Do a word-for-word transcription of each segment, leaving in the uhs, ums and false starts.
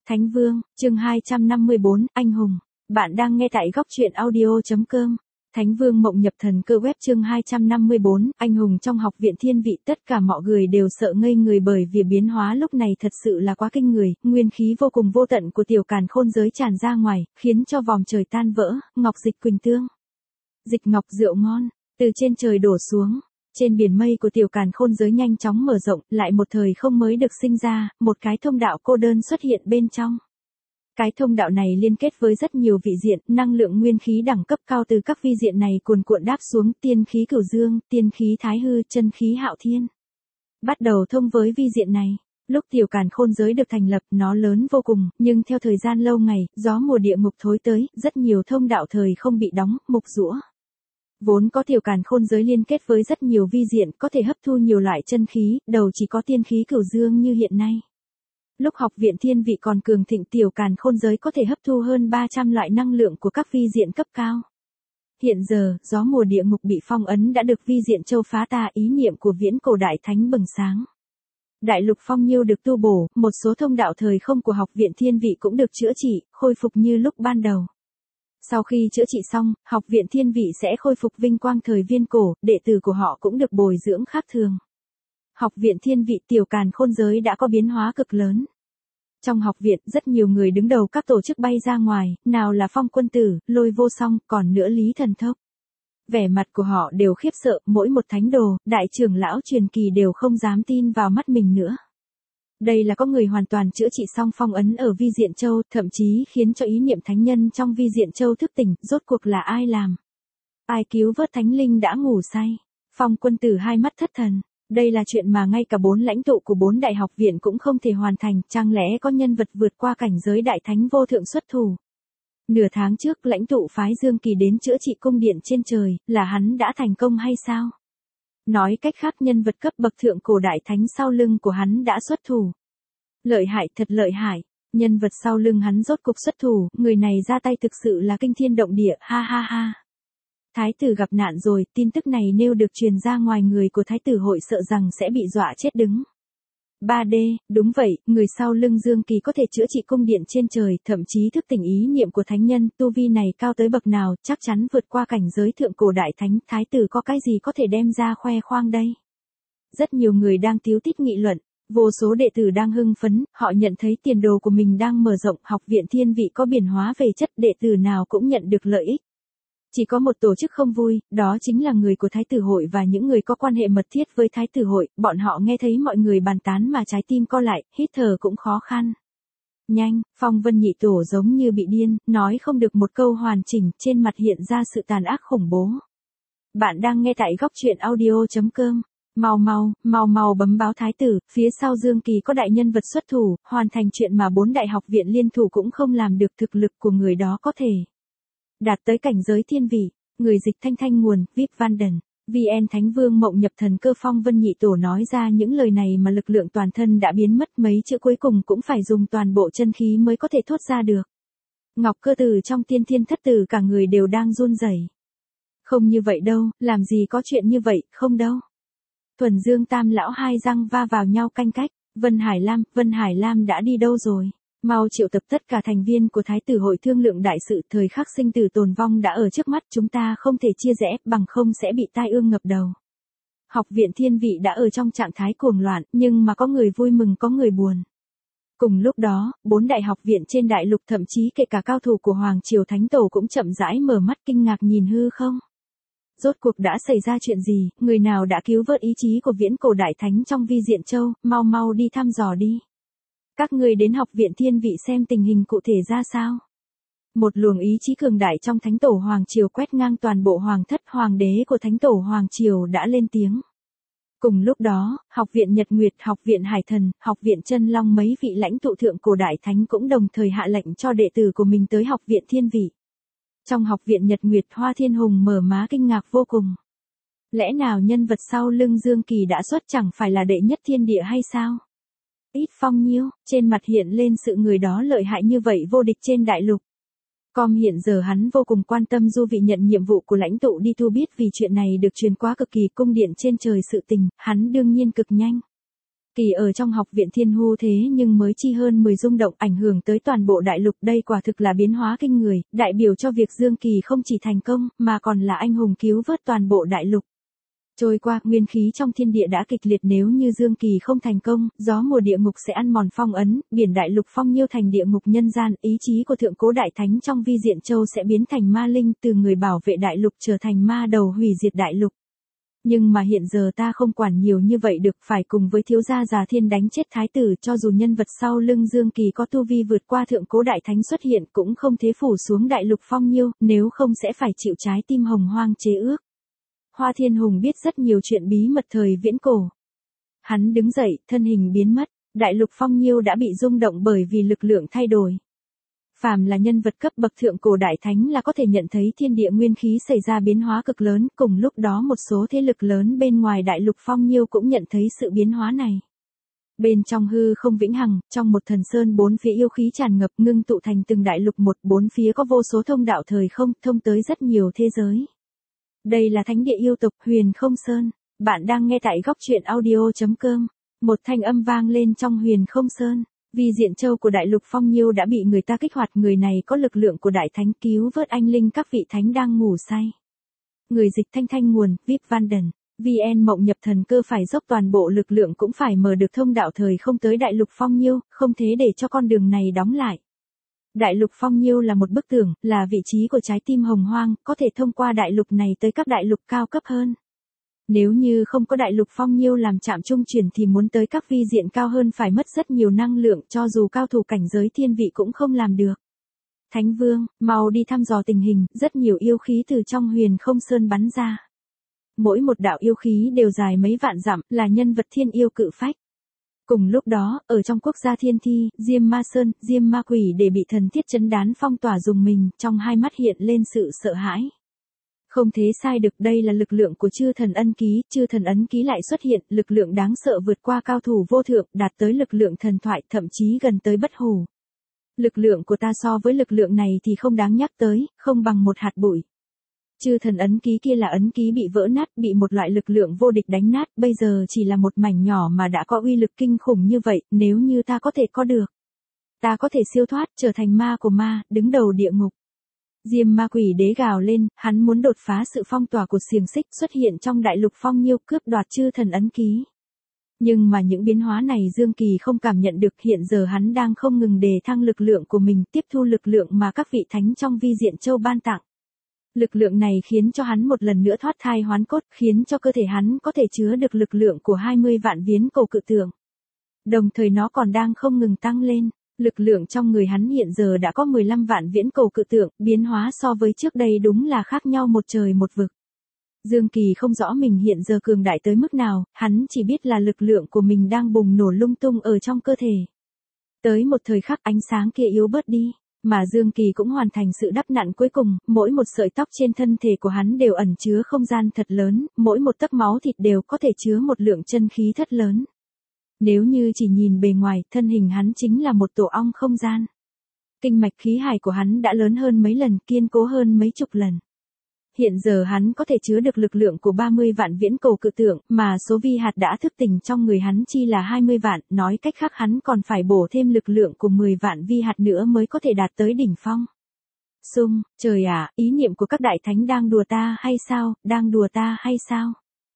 Thánh Vương, chương hai trăm năm mươi bốn, Anh hùng. Bạn đang nghe tại góc truyện audio chấm com. Thánh Vương mộng nhập thần cơ web chương hai trăm năm mươi bốn, Anh hùng trong học viện thiên vị. Tất cả mọi người đều sợ ngây người bởi vì biến hóa lúc này thật sự là quá kinh người, nguyên khí vô cùng vô tận của tiểu càn khôn giới tràn ra ngoài, khiến cho vòm trời tan vỡ, ngọc dịch quỳnh tương. Dịch ngọc rượu ngon, từ trên trời đổ xuống. Trên biển mây của tiểu càn khôn giới nhanh chóng mở rộng, lại một thời không mới được sinh ra, một cái thông đạo cô đơn xuất hiện bên trong. Cái thông đạo này liên kết với rất nhiều vị diện, năng lượng nguyên khí đẳng cấp cao từ các vi diện này cuồn cuộn đáp xuống, tiên khí cửu dương, tiên khí thái hư, chân khí hạo thiên. Bắt đầu thông với vi diện này. Lúc tiểu càn khôn giới được thành lập, nó lớn vô cùng, nhưng theo thời gian lâu ngày, gió mùa địa ngục thối tới, rất nhiều thông đạo thời không bị đóng, mục rũa. Vốn có tiểu càn khôn giới liên kết với rất nhiều vi diện, có thể hấp thu nhiều loại chân khí, đầu chỉ có tiên khí cửu dương như hiện nay. Lúc học viện thiên vị còn cường thịnh, tiểu càn khôn giới có thể hấp thu hơn ba trăm loại năng lượng của các vi diện cấp cao. Hiện giờ, gió mùa địa ngục bị phong ấn đã được vi diện châu phá tà, ý niệm của viễn cổ đại thánh bừng sáng. Đại lục phong nhiêu được tu bổ, một số thông đạo thời không của học viện thiên vị cũng được chữa trị, khôi phục như lúc ban đầu. Sau khi chữa trị xong, học viện thiên vị sẽ khôi phục vinh quang thời viên cổ, đệ tử của họ cũng được bồi dưỡng khác thường. Học viện thiên vị tiểu càn khôn giới đã có biến hóa cực lớn. Trong học viện, rất nhiều người đứng đầu các tổ chức bay ra ngoài, nào là Phong Quân Tử, Lôi Vô Song, còn nữa Lý Thần Thốc. Vẻ mặt của họ đều khiếp sợ, mỗi một thánh đồ, đại trưởng lão truyền kỳ đều không dám tin vào mắt mình nữa. Đây là có người hoàn toàn chữa trị xong phong ấn ở vi diện châu, thậm chí khiến cho ý niệm thánh nhân trong vi diện châu thức tỉnh, rốt cuộc là ai làm? Ai cứu vớt thánh linh đã ngủ say? Phong Quân Tử hai mắt thất thần. Đây là chuyện mà ngay cả bốn lãnh tụ của bốn đại học viện cũng không thể hoàn thành, chẳng lẽ có nhân vật vượt qua cảnh giới đại thánh vô thượng xuất thủ? Nửa tháng trước lãnh tụ phái Dương Kỳ đến chữa trị cung điện trên trời, là hắn đã thành công hay sao? Nói cách khác, nhân vật cấp bậc thượng cổ đại thánh sau lưng của hắn đã xuất thủ. Lợi hại, thật lợi hại. Nhân vật sau lưng hắn rốt cục xuất thủ, người này ra tay thực sự là kinh thiên động địa, ha ha ha. Thái tử gặp nạn rồi, tin tức này nếu được truyền ra ngoài, người của thái tử hội sợ rằng sẽ bị dọa chết đứng. ba D, đúng vậy, người sau lưng Dương Kỳ có thể chữa trị cung điện trên trời, thậm chí thức tỉnh ý niệm của thánh nhân, tu vi này cao tới bậc nào, chắc chắn vượt qua cảnh giới thượng cổ đại thánh, thái tử có cái gì có thể đem ra khoe khoang đây? Rất nhiều người đang tíu tít nghị luận, vô số đệ tử đang hưng phấn, họ nhận thấy tiền đồ của mình đang mở rộng, học viện thiên vị có biến hóa về chất, đệ tử nào cũng nhận được lợi ích. Chỉ có một tổ chức không vui, đó chính là người của Thái tử hội và những người có quan hệ mật thiết với Thái tử hội, bọn họ nghe thấy mọi người bàn tán mà trái tim co lại, hít thở cũng khó khăn. Nhanh, Phong Vân nhị tổ giống như bị điên, nói không được một câu hoàn chỉnh, trên mặt hiện ra sự tàn ác khủng bố. Bạn đang nghe tại góc truyện audio chấm com. Mau mau, mau mau bấm báo thái tử, phía sau Dương Kỳ có đại nhân vật xuất thủ, hoàn thành chuyện mà bốn đại học viện liên thủ cũng không làm được, thực lực của người đó có thể đạt tới cảnh giới thiên vị. Người dịch thanh thanh nguồn, vê i pê Vanden, vê en Thánh Vương mộng nhập thần cơ. Phong Vân nhị tổ nói ra những lời này mà lực lượng toàn thân đã biến mất, mấy chữ cuối cùng cũng phải dùng toàn bộ chân khí mới có thể thốt ra được. Ngọc cơ tử trong tiên thiên thất tử cả người đều đang run rẩy. Không như vậy đâu, làm gì có chuyện như vậy, không đâu. Thuần Dương Tam lão hai răng va vào nhau canh cách. Vân Hải Lam, Vân Hải Lam đã đi đâu rồi? Mau triệu tập tất cả thành viên của Thái tử hội thương lượng đại sự, thời khắc sinh tử tồn vong đã ở trước mắt, chúng ta không thể chia rẽ, bằng không sẽ bị tai ương ngập đầu. Học viện thiên vị đã ở trong trạng thái cuồng loạn, nhưng mà có người vui mừng có người buồn. Cùng lúc đó, bốn đại học viện trên đại lục, thậm chí kể cả cao thủ của Hoàng Triều Thánh Tổ cũng chậm rãi mở mắt kinh ngạc nhìn hư không. Rốt cuộc đã xảy ra chuyện gì, người nào đã cứu vớt ý chí của viễn cổ đại thánh trong vi diện châu, mau mau đi thăm dò đi. Các người đến học viện thiên vị xem tình hình cụ thể ra sao. Một luồng ý chí cường đại trong Thánh Tổ Hoàng Triều quét ngang toàn bộ hoàng thất, hoàng đế của Thánh Tổ Hoàng Triều đã lên tiếng. Cùng lúc đó, học viện Nhật Nguyệt, học viện Hải Thần, học viện Chân Long, mấy vị lãnh tụ thượng cổ đại thánh cũng đồng thời hạ lệnh cho đệ tử của mình tới học viện thiên vị. Trong học viện Nhật Nguyệt, Hoa Thiên Hùng mở má kinh ngạc vô cùng. Lẽ nào nhân vật sau lưng Dương Kỳ đã xuất chẳng phải là đệ nhất thiên địa hay sao? Ít Phong nhiêu, trên mặt hiện lên sự người đó lợi hại như vậy, vô địch trên đại lục. Com hiện giờ hắn vô cùng quan tâm du vị nhận nhiệm vụ của lãnh tụ đi thu biết vì chuyện này được truyền quá cực kỳ cung điện trên trời sự tình, hắn đương nhiên cực nhanh. Kỳ ở trong học viện Thiên Hu thế nhưng mới chi hơn mười rung động ảnh hưởng tới toàn bộ đại lục, đây quả thực là biến hóa kinh người, đại biểu cho việc Dương Kỳ không chỉ thành công, mà còn là anh hùng cứu vớt toàn bộ đại lục. Trôi qua, nguyên khí trong thiên địa đã kịch liệt, nếu như Dương Kỳ không thành công, gió mùa địa ngục sẽ ăn mòn phong ấn, biển đại lục phong nhiêu thành địa ngục nhân gian, ý chí của thượng cố đại thánh trong vi diện châu sẽ biến thành ma linh, từ người bảo vệ đại lục trở thành ma đầu hủy diệt đại lục. Nhưng mà hiện giờ ta không quản nhiều như vậy được, phải cùng với thiếu gia già thiên đánh chết thái tử, cho dù nhân vật sau lưng Dương Kỳ có tu vi vượt qua thượng cố đại thánh xuất hiện cũng không thế phủ xuống đại lục phong nhiêu, nếu không sẽ phải chịu trái tim hồng hoang chế ước. Hoa Thiên Hùng biết rất nhiều chuyện bí mật thời viễn cổ. Hắn đứng dậy, thân hình biến mất, đại lục phong nhiêu đã bị rung động bởi vì lực lượng thay đổi. Phàm là nhân vật cấp bậc thượng cổ đại thánh là có thể nhận thấy thiên địa nguyên khí xảy ra biến hóa cực lớn, cùng lúc đó một số thế lực lớn bên ngoài đại lục phong nhiêu cũng nhận thấy sự biến hóa này. Bên trong hư không vĩnh hằng, trong một thần sơn bốn phía yêu khí tràn ngập ngưng tụ thành từng đại lục một, bốn phía có vô số thông đạo thời không, thông tới rất nhiều thế giới. Đây là thánh địa yêu tộc Huyền Không Sơn. Bạn đang nghe tại góc truyện audio chấm com. Một thanh âm vang lên trong Huyền Không Sơn. Vi diện châu của đại lục phong nhiêu đã bị người ta kích hoạt, người này có lực lượng của đại thánh cứu vớt anh linh các vị thánh đang ngủ say. Người dịch thanh thanh nguồn, vê i pê Vanden. vê en Mộng Nhập Thần Cơ phải dốc toàn bộ lực lượng cũng phải mở được thông đạo thời không tới đại lục phong nhiêu, không thế để cho con đường này đóng lại. Đại lục phong nhiêu là một bức tường, là vị trí của trái tim hồng hoang, có thể thông qua đại lục này tới các đại lục cao cấp hơn. Nếu như không có đại lục phong nhiêu làm trạm trung chuyển thì muốn tới các vi diện cao hơn phải mất rất nhiều năng lượng, cho dù cao thủ cảnh giới thiên vị cũng không làm được. Thánh Vương, mau đi thăm dò tình hình, rất nhiều yêu khí từ trong Huyền Không Sơn bắn ra. Mỗi một đạo yêu khí đều dài mấy vạn dặm, là nhân vật thiên yêu cự phách. Cùng lúc đó, ở trong quốc gia thiên thi, Diêm Ma Sơn, Diêm Ma Quỷ để bị thần thiết chấn đán phong tỏa dùng mình, trong hai mắt hiện lên sự sợ hãi. Không thế sai được, đây là lực lượng của chư thần ân ký, chư thần ấn ký lại xuất hiện, lực lượng đáng sợ vượt qua cao thủ vô thượng, đạt tới lực lượng thần thoại, thậm chí gần tới bất hủ. Lực lượng của ta so với lực lượng này thì không đáng nhắc tới, không bằng một hạt bụi. Chư thần ấn ký kia là ấn ký bị vỡ nát, bị một loại lực lượng vô địch đánh nát, bây giờ chỉ là một mảnh nhỏ mà đã có uy lực kinh khủng như vậy, nếu như ta có thể có được. Ta có thể siêu thoát, trở thành ma của ma, đứng đầu địa ngục. Diêm Ma Quỷ đế gào lên, hắn muốn đột phá sự phong tỏa của xiềng xích, xuất hiện trong đại lục phong nhiêu, cướp đoạt chư thần ấn ký. Nhưng mà những biến hóa này Dương Kỳ không cảm nhận được, hiện giờ hắn đang không ngừng đề thăng lực lượng của mình, tiếp thu lực lượng mà các vị thánh trong vi diện châu ban tặng. Lực lượng này khiến cho hắn một lần nữa thoát thai hoán cốt, khiến cho cơ thể hắn có thể chứa được lực lượng của hai mươi vạn viễn cổ cự tượng. Đồng thời nó còn đang không ngừng tăng lên, lực lượng trong người hắn hiện giờ đã có mười lăm vạn viễn cổ cự tượng, biến hóa so với trước đây đúng là khác nhau một trời một vực. Dương Kỳ không rõ mình hiện giờ cường đại tới mức nào, hắn chỉ biết là lực lượng của mình đang bùng nổ lung tung ở trong cơ thể. Tới một thời khắc ánh sáng kia yếu bớt đi. Mà Dương Kỳ cũng hoàn thành sự đắp nặn cuối cùng, mỗi một sợi tóc trên thân thể của hắn đều ẩn chứa không gian thật lớn, mỗi một tấc máu thịt đều có thể chứa một lượng chân khí thật lớn. Nếu như chỉ nhìn bề ngoài, thân hình hắn chính là một tổ ong không gian. Kinh mạch khí hải của hắn đã lớn hơn mấy lần, kiên cố hơn mấy chục lần. Hiện giờ hắn có thể chứa được lực lượng của ba mươi vạn viễn cổ cự tượng, mà số vi hạt đã thức tỉnh trong người hắn chi là hai mươi vạn, nói cách khác hắn còn phải bổ thêm lực lượng của mười vạn vi hạt nữa mới có thể đạt tới đỉnh phong. Xung, trời ạ, ý niệm của các đại thánh đang đùa ta hay sao, đang đùa ta hay sao?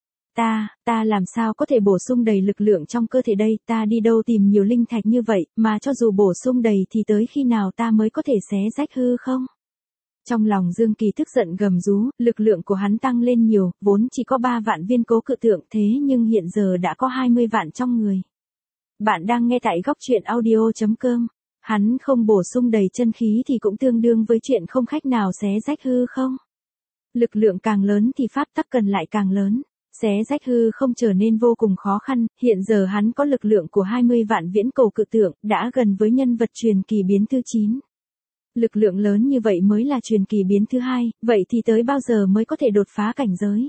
Ta, ta làm sao có thể bổ sung đầy lực lượng trong cơ thể đây, ta đi đâu tìm nhiều linh thạch như vậy, mà cho dù bổ sung đầy thì tới khi nào ta mới có thể xé rách hư không? Trong lòng Dương Kỳ tức giận gầm rú, lực lượng của hắn tăng lên nhiều, vốn chỉ có ba vạn viên cố cự tượng thế nhưng hiện giờ đã có hai mươi vạn trong người. Bạn đang nghe tại góc truyện audio chấm com. Hắn không bổ sung đầy chân khí thì cũng tương đương với chuyện không khách nào xé rách hư không. Lực lượng càng lớn thì pháp tắc cần lại càng lớn. Xé rách hư không trở nên vô cùng khó khăn, hiện giờ hắn có lực lượng của hai mươi vạn viễn cổ cự tượng, đã gần với nhân vật truyền kỳ biến thứ chín. Lực lượng lớn như vậy mới là truyền kỳ biến thứ hai, vậy thì tới bao giờ mới có thể đột phá cảnh giới?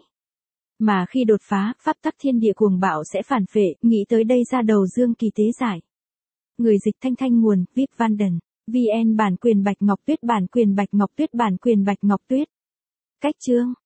Mà khi đột phá, pháp tắc thiên địa cuồng bạo sẽ phản phệ, nghĩ tới đây ra đầu Dương Kỳ tế giải. Người dịch thanh thanh nguồn, vê i pê Vanden, vê en bản quyền Bạch Ngọc Tuyết bản quyền Bạch Ngọc Tuyết bản quyền Bạch Ngọc Tuyết. Cách chương,